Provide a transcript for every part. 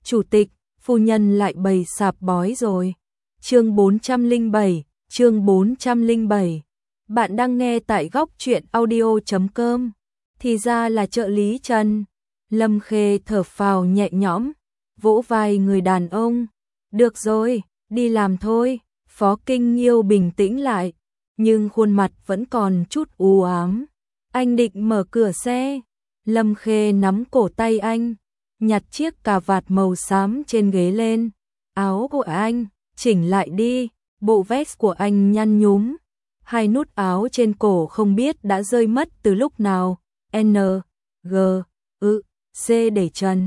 Chủ tịch, phu nhân lại bày sạp bói rồi. Chương 407, chương 407. Bạn đang nghe tại góc truyện audio.com. Thì ra là trợ lý Trần. Lâm Khê thở phào nhẹ nhõm, vỗ vai người đàn ông. Được rồi, đi làm thôi. Phó Kinh Nhiêu bình tĩnh lại, nhưng khuôn mặt vẫn còn chút u ám. Anh định mở cửa xe. Lâm Khê nắm cổ tay anh, nhặt chiếc cà vạt màu xám trên ghế lên. Áo của anh, chỉnh lại đi. Bộ vest của anh nhăn nhúm, hai nút áo trên cổ không biết đã rơi mất từ lúc nào. N, G, C để trần.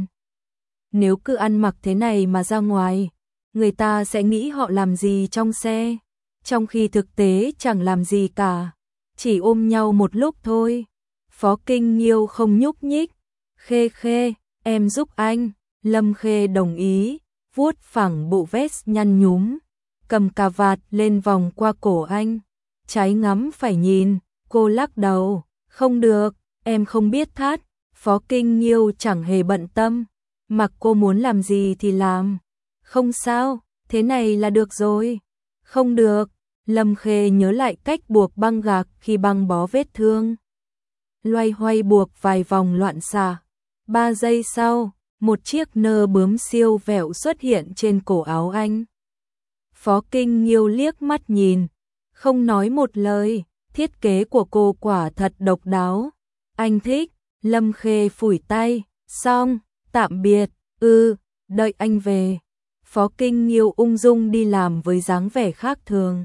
Nếu cứ ăn mặc thế này mà ra ngoài, người ta sẽ nghĩ họ làm gì trong xe, trong khi thực tế chẳng làm gì cả, chỉ ôm nhau một lúc thôi. Phó Kinh Nhiêu không nhúc nhích. Khê, em giúp anh. Lâm Khê đồng ý, vuốt phẳng bộ vest nhăn nhúm, cầm cà vạt lên vòng qua cổ anh. Trái ngắm phải nhìn, cô lắc đầu. Không được, em không biết thắt. Phó Kinh Nhiêu chẳng hề bận tâm, mặc cô muốn làm gì thì làm. Không sao, thế này là được rồi. Không được. Lâm Khê nhớ lại cách buộc băng gạc khi băng bó vết thương. Loay hoay buộc vài vòng loạn xạ. 3 giây sau, một chiếc nơ bướm siêu vẹo xuất hiện trên cổ áo anh. Phó Kinh Nhiêu liếc mắt nhìn, không nói một lời. Thiết kế của cô quả thật độc đáo. Anh thích. Lâm Khê phủi tay. Xong, tạm biệt. Đợi anh về. Phó Kinh Nhiêu ung dung đi làm với dáng vẻ khác thường.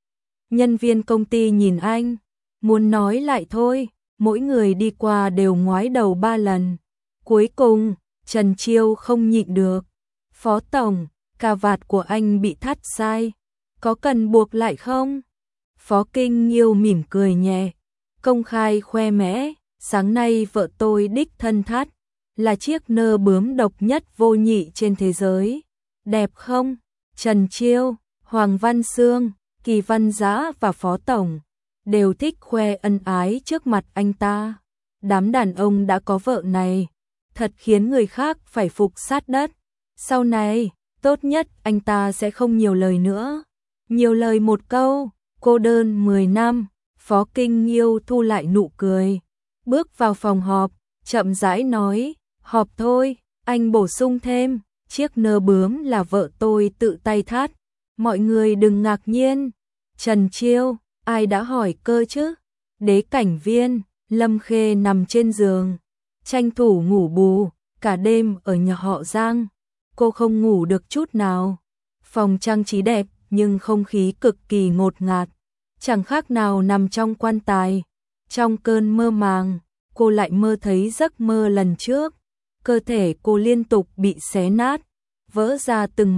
Nhân viên công ty nhìn anh, muốn nói lại thôi, mỗi người đi qua đều ngoái đầu 3 lần. Cuối cùng, Trần Chiêu không nhịn được. Phó tổng, cà vạt của anh bị thắt sai, có cần buộc lại không? Phó Kinh Nhiêu mỉm cười nhẹ, công khai khoe mẽ, sáng nay vợ tôi đích thân thắt, là chiếc nơ bướm độc nhất vô nhị trên thế giới. Đẹp không? Trần Chiêu, Hoàng Văn Sương, Kỳ Văn Dã và Phó tổng đều thích khoe ân ái trước mặt anh ta. Đám đàn ông đã có vợ này, thật khiến người khác phải phục sát đất. Sau này, tốt nhất anh ta sẽ không nhiều lời nữa. Nhiều lời một câu, cô đơn 10 năm. Phó Kinh Nhiêu thu lại nụ cười, bước vào phòng họp, chậm rãi nói, họp thôi. Anh bổ sung thêm, chiếc nơ bướm là vợ tôi tự tay thắt. Mọi người đừng ngạc nhiên. Trần Chiêu, ai đã hỏi cơ chứ? Đế cảnh viên. Lâm Khê nằm trên giường, tranh thủ ngủ bù, cả đêm ở nhà họ Giang. Cô không ngủ được chút nào. Phòng trang trí đẹp, nhưng không khí cực kỳ ngột ngạt, chẳng khác nào nằm trong quan tài. Trong cơn mơ màng, cô lại mơ thấy giấc mơ lần trước. Cơ thể cô liên tục bị xé nát, vỡ ra từng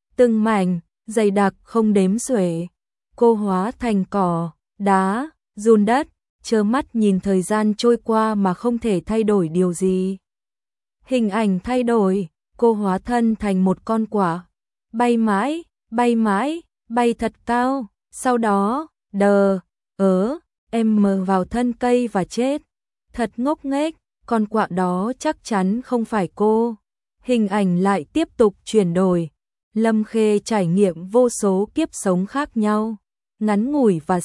mảnh, dày đặc không đếm xuể. Cô hóa thành cỏ, đá, giun đất, trơ mắt nhìn thời gian trôi qua mà không thể thay đổi điều gì. Hình ảnh thay đổi, cô hóa thân thành một con quả, bay mãi, bay thật cao, sau đó, em mờ vào thân cây và chết. Thật ngốc nghếch, con quạ đó chắc chắn không phải cô. Hình ảnh lại tiếp tục chuyển đổi. Lâm Khê trải nghiệm vô số kiếp sống khác nhau, ngắn ngủi và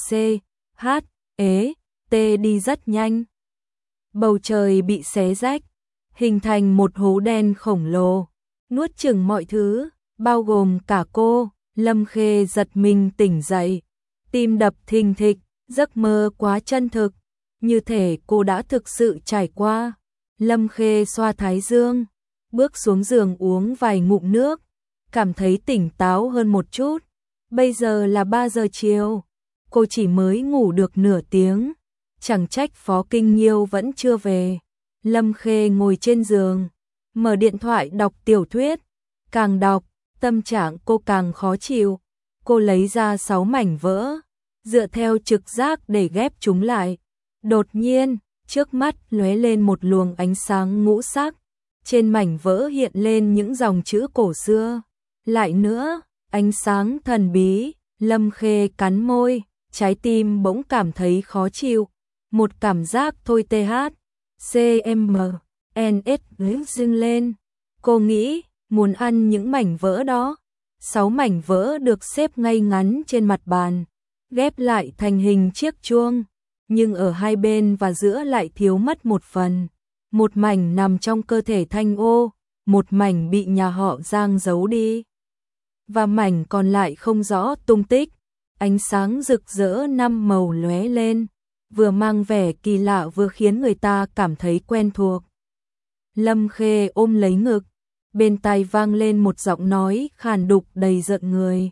đi rất nhanh. Bầu trời bị xé rách, hình thành một hố đen khổng lồ, nuốt chửng mọi thứ, bao gồm cả cô. Lâm Khê giật mình tỉnh dậy, tim đập thình thịch, giấc mơ quá chân thực, như thể cô đã thực sự trải qua. Lâm Khê xoa thái dương, bước xuống giường uống vài ngụm nước, cảm thấy tỉnh táo hơn một chút. Bây giờ là 3 giờ chiều, cô chỉ mới ngủ được nửa tiếng, chẳng trách Phó Kinh Nhiêu vẫn chưa về. Lâm Khê ngồi trên giường, mở điện thoại đọc tiểu thuyết, càng đọc, tâm trạng cô càng khó chịu. Cô lấy ra 6 mảnh vỡ, dựa theo trực giác để ghép chúng lại. Đột nhiên, trước mắt lóe lên một luồng ánh sáng ngũ sắc, trên mảnh vỡ hiện lên những dòng chữ cổ xưa. Lại nữa, ánh sáng thần bí. Lâm Khê cắn môi, trái tim bỗng cảm thấy khó chịu, một cảm giác thôi CMNS dưng lên. Cô nghĩ, muốn ăn những mảnh vỡ đó. 6 mảnh vỡ được xếp ngay ngắn trên mặt bàn, ghép lại thành hình chiếc chuông, nhưng ở hai bên và giữa lại thiếu mất một phần. Một mảnh nằm trong cơ thể Thanh Ô, một mảnh bị nhà họ Giang giấu đi, và mảnh còn lại không rõ tung tích. Ánh sáng rực rỡ 5 màu lóe lên, vừa mang vẻ kỳ lạ vừa khiến người ta cảm thấy quen thuộc. Lâm Khê ôm lấy ngực, bên tai vang lên một giọng nói khàn đục đầy giận người.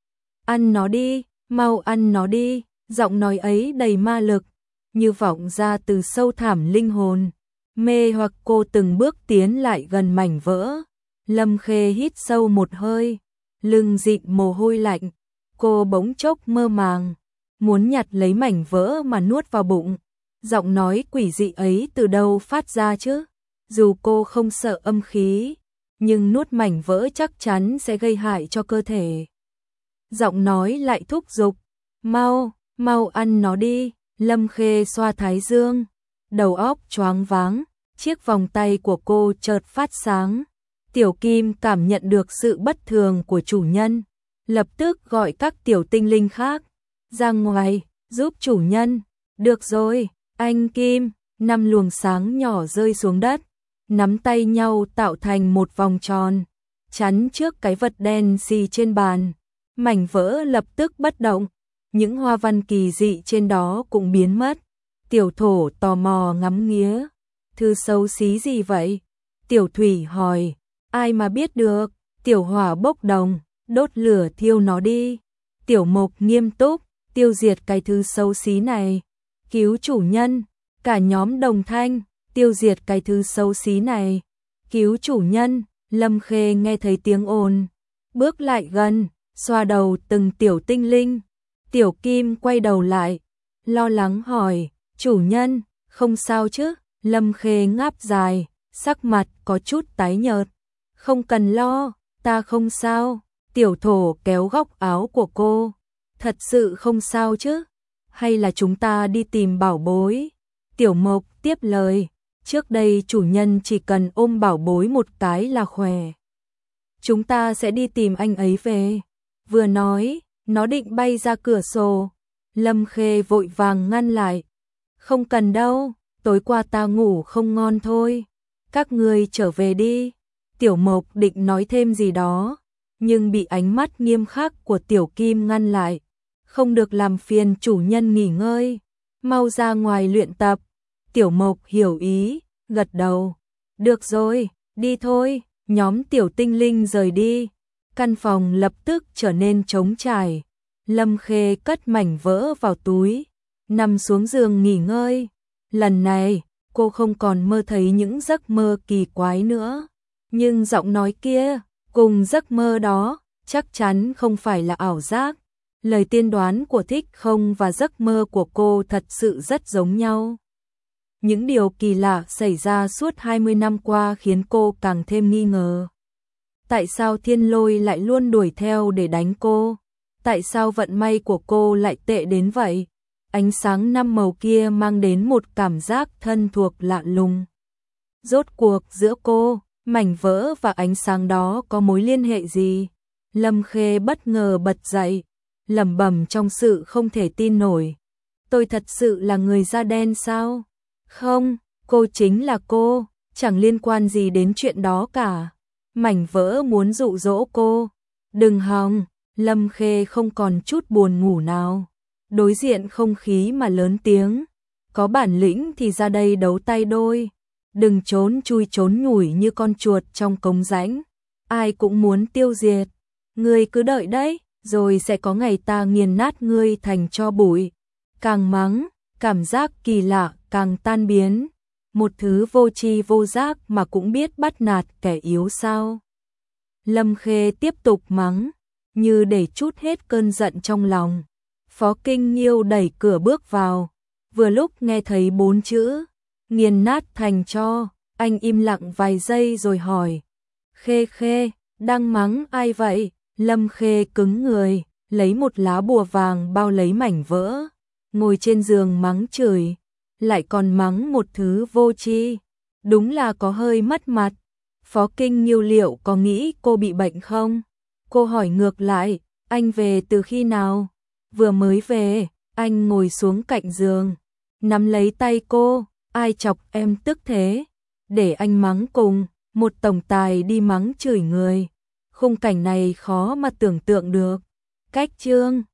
Ăn nó đi, mau ăn nó đi. Giọng nói ấy đầy ma lực, như vọng ra từ sâu thẳm linh hồn, mê hoặc cô từng bước tiến lại gần mảnh vỡ. Lâm Khê hít sâu một hơi, lưng dịn mồ hôi lạnh, cô bỗng chốc mơ màng, muốn nhặt lấy mảnh vỡ mà nuốt vào bụng. Giọng nói quỷ dị ấy từ đâu phát ra chứ? Dù cô không sợ âm khí, nhưng nuốt mảnh vỡ chắc chắn sẽ gây hại cho cơ thể. Giọng nói lại thúc giục, mau, mau ăn nó đi. Lâm Khê xoa thái dương, đầu óc choáng váng, chiếc vòng tay của cô chợt phát sáng. Tiểu Kim cảm nhận được sự bất thường của chủ nhân, lập tức gọi các tiểu tinh linh khác ra ngoài, giúp chủ nhân. Được rồi, anh Kim. 5 luồng sáng nhỏ rơi xuống đất, nắm tay nhau tạo thành một vòng tròn, chắn trước cái vật đen xì trên bàn. Mảnh vỡ lập tức bất động, những hoa văn kỳ dị trên đó cũng biến mất. Tiểu Thổ tò mò ngắm nghía. Thư xấu xí gì vậy? Tiểu Thủy hỏi. Ai mà biết được. Tiểu Hỏa bốc đồng, đốt lửa thiêu nó đi. Tiểu Mộc nghiêm túc, tiêu diệt cái thứ xấu xí này. Cứu chủ nhân. Cả nhóm đồng thanh, tiêu diệt cái thứ xấu xí này. Cứu chủ nhân. Lâm Khê nghe thấy tiếng ồn, bước lại gần, xoa đầu từng tiểu tinh linh. Tiểu Kim quay đầu lại, lo lắng hỏi, chủ nhân, không sao chứ? Lâm Khê ngáp dài, sắc mặt có chút tái nhợt. Không cần lo, ta không sao. Tiểu Thổ kéo góc áo của cô. Thật sự không sao chứ? Hay là chúng ta đi tìm bảo bối? Tiểu Mộc tiếp lời, trước đây chủ nhân chỉ cần ôm bảo bối một cái là khỏe. Chúng ta sẽ đi tìm anh ấy về. Vừa nói, nó định bay ra cửa sổ. Lâm Khê vội vàng ngăn lại. Không cần đâu, tối qua ta ngủ không ngon thôi. Các ngươi trở về đi. Tiểu Mộc định nói thêm gì đó, nhưng bị ánh mắt nghiêm khắc của Tiểu Kim ngăn lại. Không được làm phiền chủ nhân nghỉ ngơi, mau ra ngoài luyện tập. Tiểu Mộc hiểu ý, gật đầu. Được rồi, đi thôi. Nhóm tiểu tinh linh rời đi. Căn phòng lập tức trở nên trống trải. Lâm Khê cất mảnh vỡ vào túi, nằm xuống giường nghỉ ngơi. Lần này, cô không còn mơ thấy những giấc mơ kỳ quái nữa. Nhưng giọng nói kia, cùng giấc mơ đó, chắc chắn không phải là ảo giác. Lời tiên đoán của Thích Không và giấc mơ của cô thật sự rất giống nhau. Những điều kỳ lạ xảy ra suốt 20 năm qua khiến cô càng thêm nghi ngờ. Tại sao thiên lôi lại luôn đuổi theo để đánh cô? Tại sao vận may của cô lại tệ đến vậy? Ánh sáng 5 màu kia mang đến một cảm giác thân thuộc lạ lùng. Rốt cuộc giữa cô, mảnh vỡ và ánh sáng đó có mối liên hệ gì? Lâm Khê bất ngờ bật dậy, lẩm bẩm trong sự không thể tin nổi. Tôi thật sự là người da đen sao? Không, cô chính là cô, chẳng liên quan gì đến chuyện đó cả. Mảnh vỡ muốn dụ dỗ cô. Đừng hòng. Lâm Khê không còn chút buồn ngủ nào. Đối diện không khí mà lớn tiếng. Có bản lĩnh thì ra đây đấu tay đôi. Đừng trốn chui trốn nhủi như con chuột trong cống rãnh. Ai cũng muốn tiêu diệt. Ngươi cứ đợi đấy, rồi sẽ có ngày ta nghiền nát ngươi thành tro bụi. Càng mắng, cảm giác kỳ lạ càng tan biến. Một thứ vô tri vô giác mà cũng biết bắt nạt kẻ yếu sao? Lâm Khê tiếp tục mắng, như để trút hết cơn giận trong lòng. Phó Kinh Nhiêu đẩy cửa bước vào, vừa lúc nghe thấy 4 chữ nghiền nát thành tro, anh im lặng vài giây rồi hỏi: Khê Khê, đang mắng ai vậy? Lâm Khê cứng người, lấy một lá bùa vàng bao lấy mảnh vỡ, ngồi trên giường mắng chửi, lại còn mắng một thứ vô tri, đúng là có hơi mất mặt. Phó Kinh Nhiêu liệu có nghĩ cô bị bệnh không? Cô hỏi ngược lại, anh về từ khi nào? Vừa mới về, anh ngồi xuống cạnh giường, nắm lấy tay cô, ai chọc em tức thế? Để anh mắng cùng, một tổng tài đi mắng chửi người. Khung cảnh này khó mà tưởng tượng được. Cách chương